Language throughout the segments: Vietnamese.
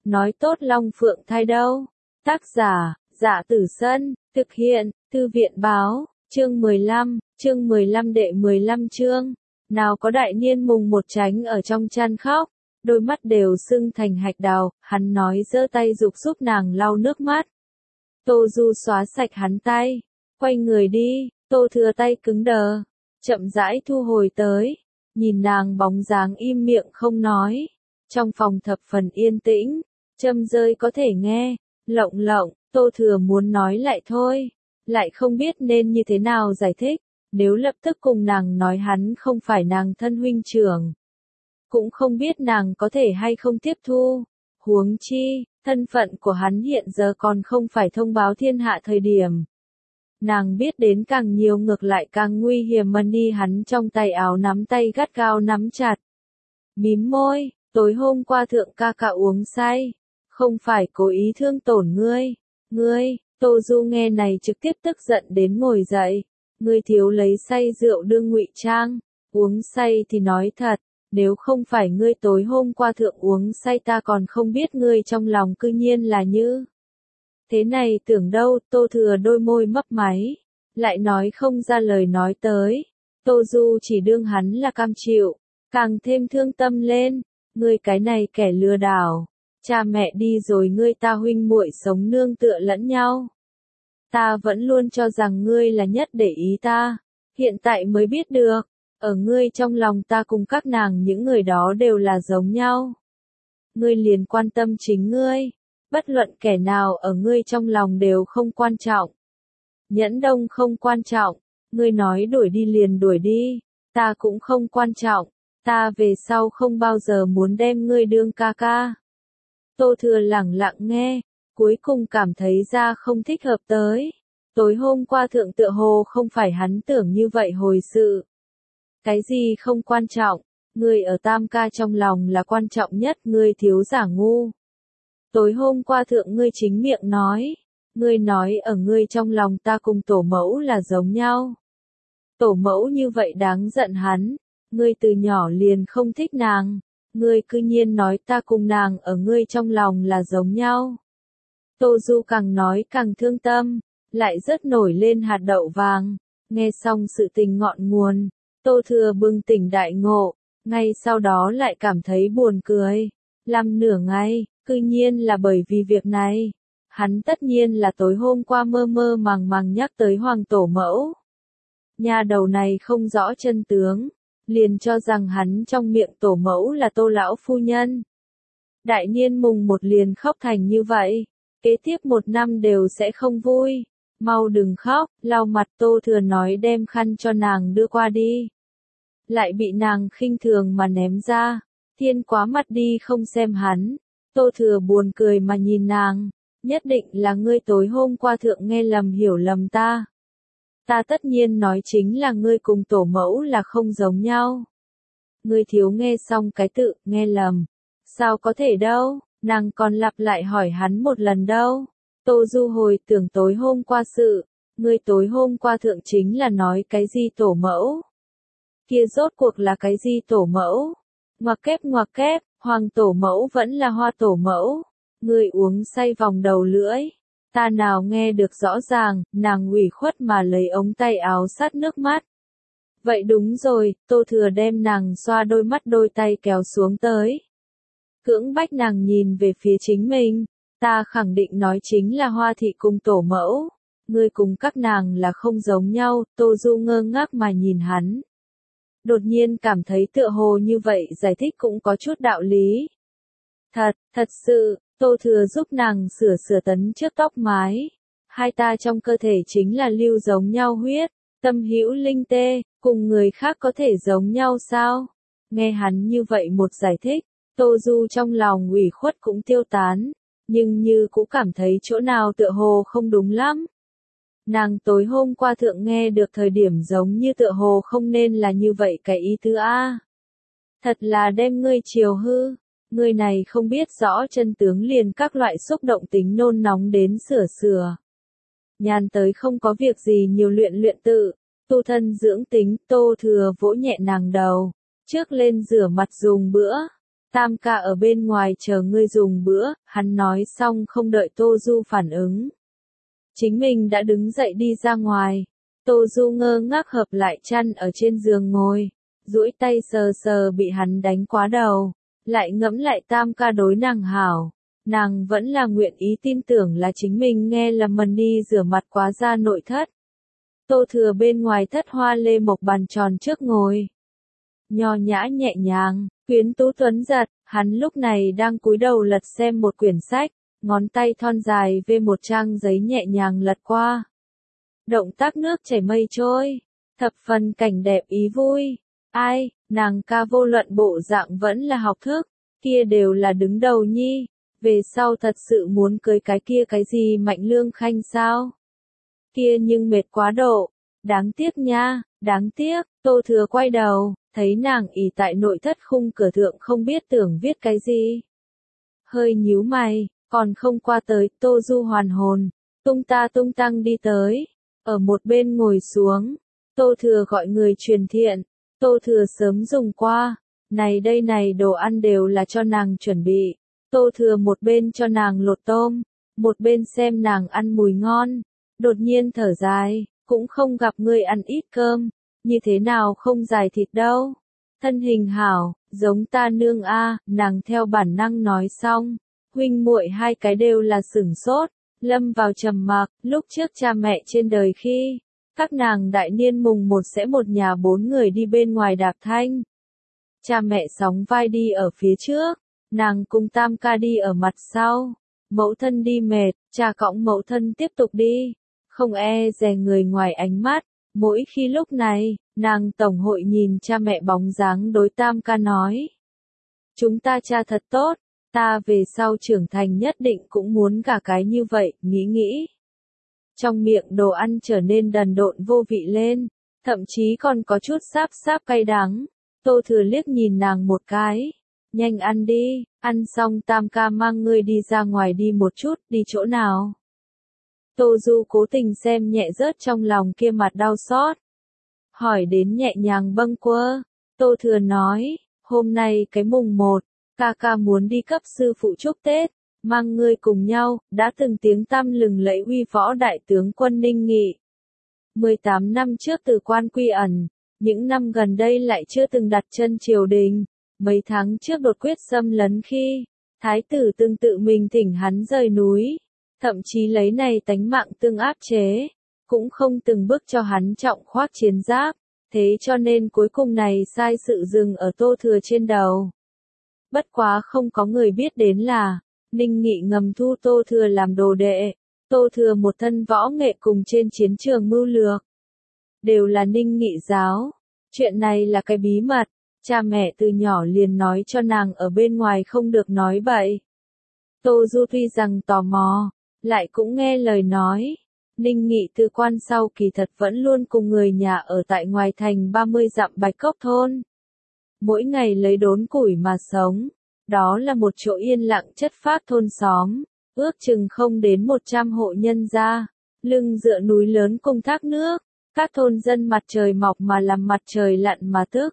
nói tốt Long Phượng thai đâu. Tác giả, Dạ Tử Sân, thực hiện, Thư viện báo, chương 15 đệ 15 chương. Nào có đại niên mùng một tránh ở trong chăn khóc, đôi mắt đều sưng thành hạch đào, hắn nói giơ tay giục giúp nàng lau nước mắt. Tô Du xóa sạch hắn tay, quay người đi, Tô Thừa tay cứng đờ, chậm rãi thu hồi tới, nhìn nàng bóng dáng im miệng không nói. Trong phòng thập phần yên tĩnh, châm rơi có thể nghe, lộng lộng, Tô Thừa muốn nói lại thôi, lại không biết nên như thế nào giải thích, nếu lập tức cùng nàng nói hắn không phải nàng thân huynh trưởng. Cũng không biết nàng có thể hay không tiếp thu, huống chi, thân phận của hắn hiện giờ còn không phải thông báo thiên hạ thời điểm. Nàng biết đến càng nhiều ngược lại càng nguy hiểm mà đi hắn trong tay áo nắm tay gắt gao nắm chặt. Mím môi, tối hôm qua thượng ca ca uống say, không phải cố ý thương tổn ngươi, Tô Du nghe này trực tiếp tức giận đến ngồi dậy, ngươi thiếu lấy say rượu đương ngụy trang, uống say thì nói thật, nếu không phải ngươi tối hôm qua thượng uống say ta còn không biết ngươi trong lòng cư nhiên là như. Thế này tưởng đâu, Tô Thừa đôi môi mấp máy, lại nói không ra lời nói tới, Tô Du chỉ đương hắn là cam chịu, càng thêm thương tâm lên, ngươi cái này kẻ lừa đảo, cha mẹ đi rồi ngươi ta huynh muội sống nương tựa lẫn nhau. Ta vẫn luôn cho rằng ngươi là nhất để ý ta, hiện tại mới biết được, ở ngươi trong lòng ta cùng các nàng những người đó đều là giống nhau. Ngươi liền quan tâm chính ngươi, bất luận kẻ nào ở ngươi trong lòng đều không quan trọng. Nhẫn Đông không quan trọng, ngươi nói đuổi đi liền đuổi đi, ta cũng không quan trọng, ta về sau không bao giờ muốn đem ngươi đương ca ca. Tô Thừa lẳng lặng nghe, cuối cùng cảm thấy ra không thích hợp tới. Tối hôm qua thượng tựa hồ không phải hắn tưởng như vậy hồi sự. Cái gì không quan trọng, ngươi ở tam ca trong lòng là quan trọng nhất, ngươi thiếu giả ngu. Tối hôm qua thượng ngươi chính miệng ngươi nói ở ngươi trong lòng ta cùng tổ mẫu là giống nhau. Tổ mẫu như vậy đáng giận hắn, ngươi từ nhỏ liền không thích nàng, ngươi cư nhiên nói ta cùng nàng ở ngươi trong lòng là giống nhau. Tô Du càng nói càng thương tâm, lại rất nổi lên hạt đậu vàng, nghe xong sự tình ngọn nguồn, Tô Thừa bừng tỉnh đại ngộ, ngay sau đó lại cảm thấy buồn cười, làm nửa ngày, cư nhiên là bởi vì việc này, hắn tất nhiên là tối hôm qua mơ mơ màng màng nhắc tới hoàng tổ mẫu. Nhà đầu này không rõ chân tướng, liền cho rằng hắn trong miệng tổ mẫu là Tô lão phu nhân. Đại niên mùng một liền khóc thành như vậy, kế tiếp một năm đều sẽ không vui. Mau đừng khóc, lau mặt, Tô Thừa nói đem khăn cho nàng đưa qua đi. Lại bị nàng khinh thường mà ném ra, thiên quá mặt đi không xem hắn. Tô Thừa buồn cười mà nhìn nàng, nhất định là ngươi tối hôm qua thượng nghe lầm hiểu lầm ta. Ta tất nhiên nói chính là ngươi cùng tổ mẫu là không giống nhau. Ngươi thiếu nghe xong cái tự, nghe lầm. Sao có thể đâu, nàng còn lặp lại hỏi hắn một lần đâu. Tô Du hồi tưởng tối hôm qua sự, ngươi tối hôm qua thượng chính là nói cái gì tổ mẫu. Kia rốt cuộc là cái gì tổ mẫu? Ngoặc kép, hoàng tổ mẫu vẫn là hoa tổ mẫu. Ngươi uống say vòng đầu lưỡi. Ta nào nghe được rõ ràng, nàng ủy khuất mà lấy ống tay áo sát nước mắt. Vậy đúng rồi, Tô Thừa đem nàng xoa đôi mắt đôi tay kéo xuống tới. Cưỡng bách nàng nhìn về phía chính mình. Ta khẳng định nói chính là hoa thị cùng tổ mẫu. Ngươi cùng các nàng là không giống nhau, Tô Du ngơ ngác mà nhìn hắn. Đột nhiên cảm thấy tựa hồ như vậy giải thích cũng có chút đạo lý. Thật sự, Tô Thừa giúp nàng sửa tấn trước tóc mái. Hai ta trong cơ thể chính là lưu giống nhau huyết, tâm hữu linh tê, cùng người khác có thể giống nhau sao? Nghe hắn như vậy một giải thích, Tô Du trong lòng ủy khuất cũng tiêu tán, nhưng như cũng cảm thấy chỗ nào tựa hồ không đúng lắm. Nàng tối hôm qua thượng nghe được thời điểm giống như tựa hồ không nên là như vậy cái ý tứ a. Thật là đem ngươi chiều hư, ngươi này không biết rõ chân tướng liền các loại xúc động tính nôn nóng đến sửa. Nhàn tới không có việc gì nhiều luyện tự, tu thân dưỡng tính, Tô Thừa vỗ nhẹ nàng đầu, trước lên rửa mặt dùng bữa, Tam ca ở bên ngoài chờ ngươi dùng bữa, hắn nói xong không đợi Tô Du phản ứng. Chính mình đã đứng dậy đi ra ngoài. Tô Du ngơ ngác hợp lại chăn ở trên giường ngồi, duỗi tay sờ sờ bị hắn đánh quá đầu, lại ngẫm lại Tam ca đối nàng hảo. Nàng vẫn là nguyện ý tin tưởng là chính mình nghe lầm mần đi rửa mặt quá ra nội thất. Tô Thừa bên ngoài thất hoa lê mộc bàn tròn trước ngồi. Nho nhã nhẹ nhàng, quyến tú tuấn giật, hắn lúc này đang cúi đầu lật xem một quyển sách, ngón tay thon dài về một trang giấy nhẹ nhàng lật qua. Động tác nước chảy mây trôi, thập phần cảnh đẹp ý vui. Ai, nàng ca vô luận bộ dạng vẫn là học thức, kia đều là đứng đầu nhi. Về sau thật sự muốn cưới cái kia cái gì Mạnh Lương Khanh sao? Kia nhưng mệt quá độ, đáng tiếc nha, đáng tiếc. Tô Thừa quay đầu, thấy nàng ỷ tại nội thất khung cửa thượng không biết tưởng viết cái gì. Hơi nhíu mày, còn không qua tới. Tô Du hoàn hồn, tung ta tung tăng đi tới, ở một bên ngồi xuống. Tô Thừa gọi người truyền thiện. Tô Thừa sớm dùng qua, này đây này đồ ăn đều là cho nàng chuẩn bị. Tô Thừa một bên cho nàng lột tôm, một bên xem nàng ăn mùi ngon, đột nhiên thở dài, cũng không gặp ngươi ăn ít cơm, như thế nào không dài thịt đâu. Thân hình hảo, giống ta nương a, nàng theo bản năng nói xong, huynh muội hai cái đều là sửng sốt, lâm vào trầm mặc. Lúc trước cha mẹ trên đời khi, các nàng đại niên mùng 1 sẽ một nhà 4 người đi bên ngoài đạp thanh. Cha mẹ sóng vai đi ở phía trước. Nàng cùng Tam ca đi ở mặt sau, mẫu thân đi mệt, cha cõng mẫu thân tiếp tục đi, không e dè người ngoài ánh mắt. Mỗi khi lúc này, nàng tổng hội nhìn cha mẹ bóng dáng đối Tam ca nói. Chúng ta cha thật tốt, ta về sau trưởng thành nhất định cũng muốn cả cái như vậy, nghĩ. Trong miệng đồ ăn trở nên đần độn vô vị lên, thậm chí còn có chút sáp cay đắng. Tô Thừa liếc nhìn nàng một cái. Nhanh ăn đi, ăn xong Tam ca mang ngươi đi ra ngoài đi một chút, đi chỗ nào? Tô Du cố tình xem nhẹ rớt trong lòng kia mặt đau xót. Hỏi đến nhẹ nhàng bâng quơ. Tô Thừa nói, hôm nay cái mùng 1, ca muốn đi cấp sư phụ chúc Tết, mang ngươi cùng nhau. Đã từng tiếng tăm lừng lẫy uy võ đại tướng quân Ninh Nghị. 18 năm trước từ quan quy ẩn, những năm gần đây lại chưa từng đặt chân triều đình. Mấy tháng trước đột quyết xâm lấn khi, thái tử từng tự mình thỉnh hắn rời núi, thậm chí lấy này tánh mạng tương áp chế, cũng không từng bước cho hắn trọng khoác chiến giáp, thế cho nên cuối cùng này sai sự dừng ở Tô Thừa trên đầu. Bất quá không có người biết đến là, Ninh Nghị ngầm thu Tô Thừa làm đồ đệ, Tô Thừa một thân võ nghệ cùng trên chiến trường mưu lược, đều là Ninh Nghị giáo. Chuyện này là cái bí mật. Cha mẹ từ nhỏ liền nói cho nàng ở bên ngoài không được nói bậy. Tô Du tuy rằng tò mò, lại cũng nghe lời nói. Ninh Nghị từ quan sau kỳ thật vẫn luôn cùng người nhà ở tại ngoài thành 30 dặm Bạch Cốc thôn. Mỗi ngày lấy đốn củi mà sống. Đó là một chỗ yên lặng chất phác thôn xóm, ước chừng không đến 100 hộ nhân gia, lưng dựa núi lớn cùng thác nước. Các thôn dân mặt trời mọc mà làm mặt trời lặn mà tức.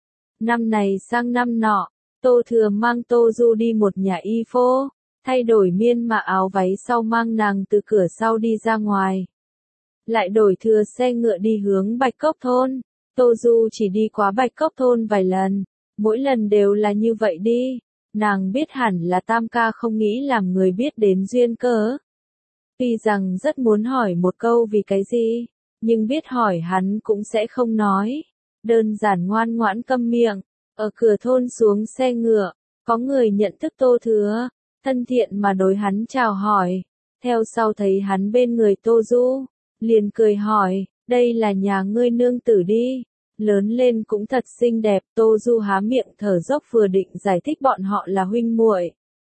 Năm này sang năm nọ, Tô Thừa mang Tô Du đi một nhà y phố, thay đổi miên mà áo váy sau mang nàng từ cửa sau đi ra ngoài. Lại đổi thừa xe ngựa đi hướng Bạch Cốc thôn. Tô Du chỉ đi qua Bạch Cốc thôn vài lần, mỗi lần đều là như vậy đi. Nàng biết hẳn là Tam ca không nghĩ làm người biết đến duyên cớ. Tuy rằng rất muốn hỏi một câu vì cái gì, nhưng biết hỏi hắn cũng sẽ không nói. Đơn giản ngoan ngoãn câm miệng, ở cửa thôn xuống xe ngựa, có người nhận thức Tô Thừa, thân thiện mà đối hắn chào hỏi, theo sau thấy hắn bên người Tô Du, liền cười hỏi, đây là nhà ngươi nương tử đi, lớn lên cũng thật xinh đẹp. Tô Du há miệng thở dốc vừa định giải thích bọn họ là huynh muội.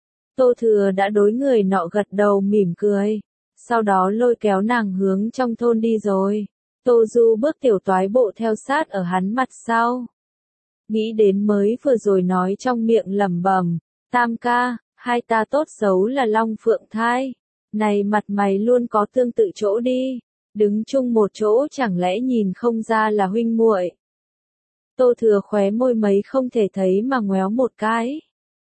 Tô Thừa đã đối người nọ gật đầu mỉm cười, sau đó lôi kéo nàng hướng trong thôn đi rồi. Tô Du bước tiểu toái bộ theo sát ở hắn mặt sau. Nghĩ đến mới vừa rồi nói trong miệng lẩm bẩm, Tam ca, hai ta tốt xấu là long phượng thai, này mặt mày luôn có tương tự chỗ đi, đứng chung một chỗ chẳng lẽ nhìn không ra là huynh muội. Tô Thừa khóe môi mấy không thể thấy mà ngoéo một cái,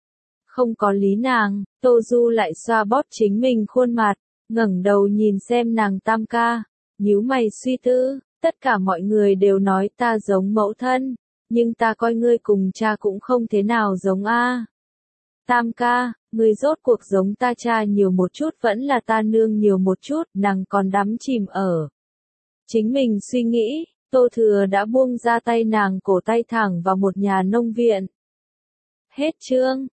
không có lý nàng, Tô Du lại xoa bóp chính mình khuôn mặt, ngẩng đầu nhìn xem nàng Tam ca, nhíu mày suy tư, tất cả mọi người đều nói ta giống mẫu thân, nhưng ta coi ngươi cùng cha cũng không thế nào giống a. Tam ca, ngươi rốt cuộc giống ta cha nhiều một chút vẫn là ta nương nhiều một chút, nàng còn đắm chìm ở chính mình suy nghĩ, Tô Thừa đã buông ra tay nàng cổ tay thẳng vào một nhà nông viện. Hết chương.